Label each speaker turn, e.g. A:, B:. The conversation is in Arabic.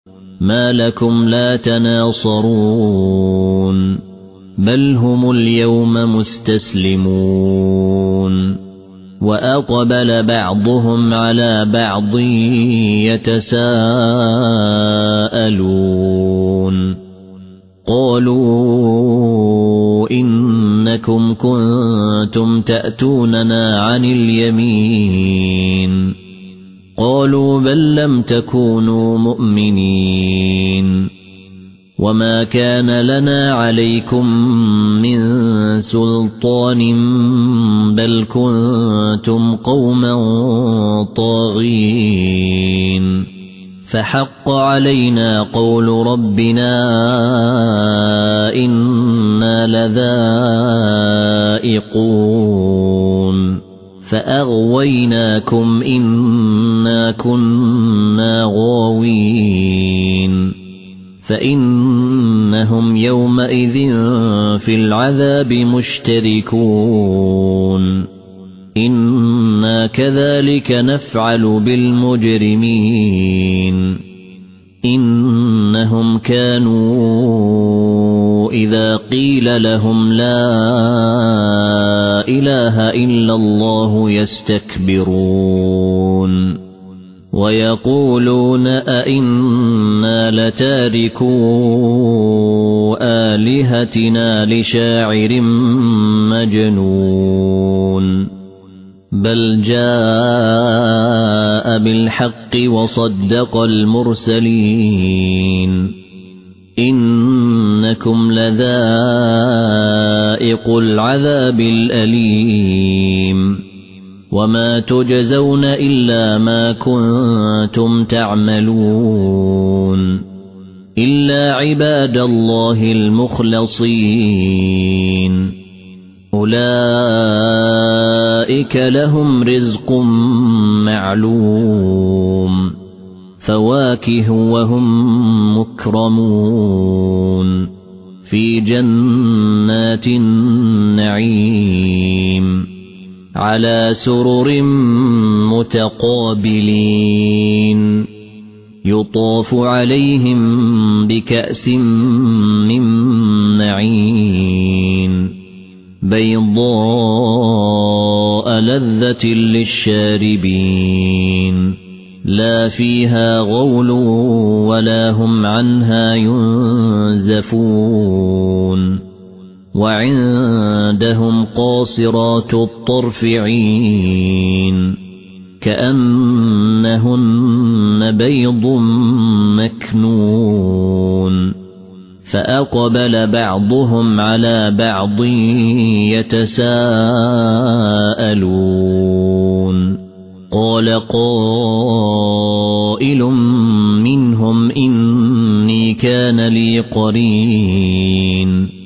A: ما لكم لا تناصرون بل هم اليوم مستسلمون وأقبل بعضهم على بعض يتساءلون قالوا إنكم كنتم تأتوننا عن اليمين قالوا بل لم تكونوا مؤمنين وما كان لنا عليكم من سلطان بل كنتم قوما طاغين فحق علينا قول ربنا إنا لذائقون فأغويناكم إنا كنا غاوين فإنهم يومئذ في العذاب مشتركون إنا كذلك نفعل بالمجرمين إنهم كانوا إذا قيل لهم لا إله إلا الله يستكبرون ويقولون أئنا لتاركو آلهتنا لشاعر مجنون بل جاء بالحق وصدق المرسلين إنكم لذائق العذاب الأليم وما تجزون إلا ما كنتم تعملون إلا عباد الله المخلصين أولئك لهم رزق معلوم فواكه وهم مكرمون في جنات النعيم على سرر متقابلين يطاف عليهم بكأس من معين بيضاء لذة للشاربين لا فيها غول ولا هم عنها ينزفون وعندهم قاصرات الطرف عين كأنهن بيض مكنون فأقبل بعضهم على بعض يتساءلون قال قائل منهم إني كان لي قرين